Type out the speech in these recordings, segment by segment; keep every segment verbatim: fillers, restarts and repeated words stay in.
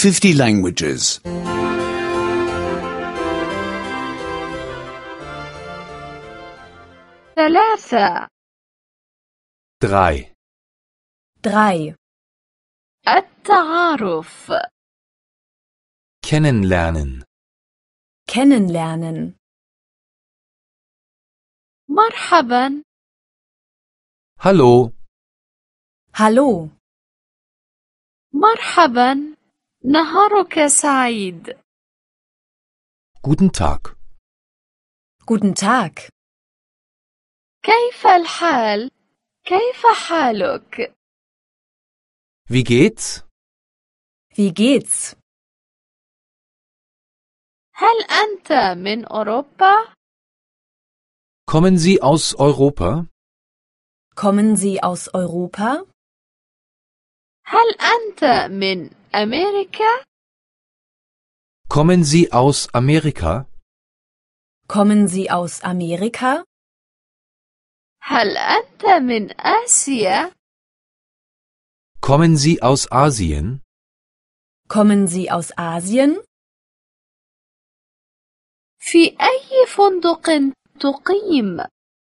fifty languages. ثلاثة. Drei. Drei. التعارف. Kennenlernen. Kennenlernen. مرحبا. Hallo. Hallo. مرحبا. نهارك سعيد. Guten Tag. Guten Tag. كيف الحال؟ كيف حالك؟ Wie geht's? Wie geht's? هل أنت من أوروبا؟ Kommen Sie aus Europa? Kommen Sie aus Europa? هل أنت من أمريكا؟ Kommen Sie aus Amerika? Kommen Sie aus Amerika? هل أنت من آسيا؟ Kommen Sie aus Asien? Kommen Sie aus Asien? في أي فندق تقيم؟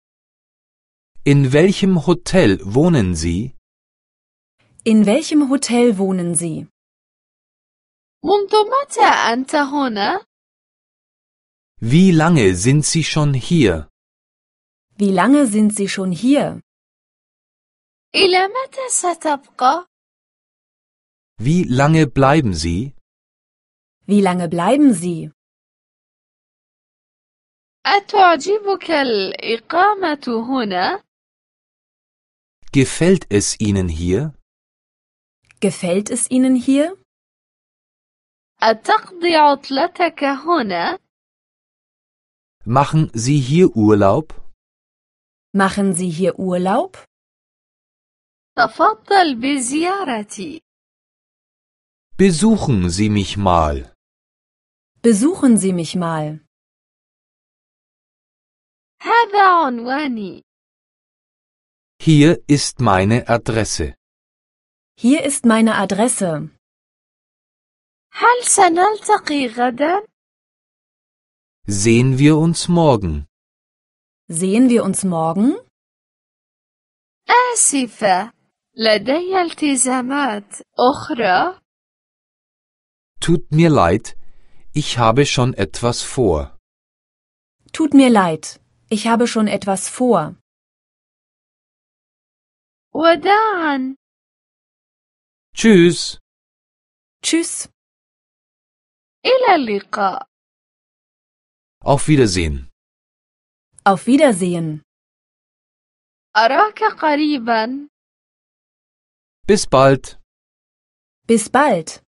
In welchem Hotel wohnen Sie? In welchem Hotel wohnen Sie? منذ متى أنت هنا؟ Wie lange sind Sie schon hier? Wie lange sind Sie schon hier? إلى متى ستبقى؟ Wie lange bleiben Sie? Wie lange bleiben Sie? أتعجبك الإقامة هنا؟ Gefällt es Ihnen hier? Gefällt es Ihnen hier? أتقضي عطلتك هنا؟ Machen Sie hier Urlaub? Machen Sie hier Urlaub? تفضل بزيارتي. Besuchen Sie mich mal. Besuchen Sie mich mal. هذا عنواني. Hier ist meine Adresse. Hier ist meine Adresse. هل سنلتقي غدا؟ Sehen wir uns morgen? Sehen wir uns morgen? آسفة، لدي التزامات أخرى. Tut mir leid, ich habe schon etwas vor. Tut mir leid, ich habe schon etwas vor. وداعا. Tschüss. Tschüss. إلى اللقاء. Auf Wiedersehen. Auf Wiedersehen. أراك قريبا. Bis bald. Bis bald.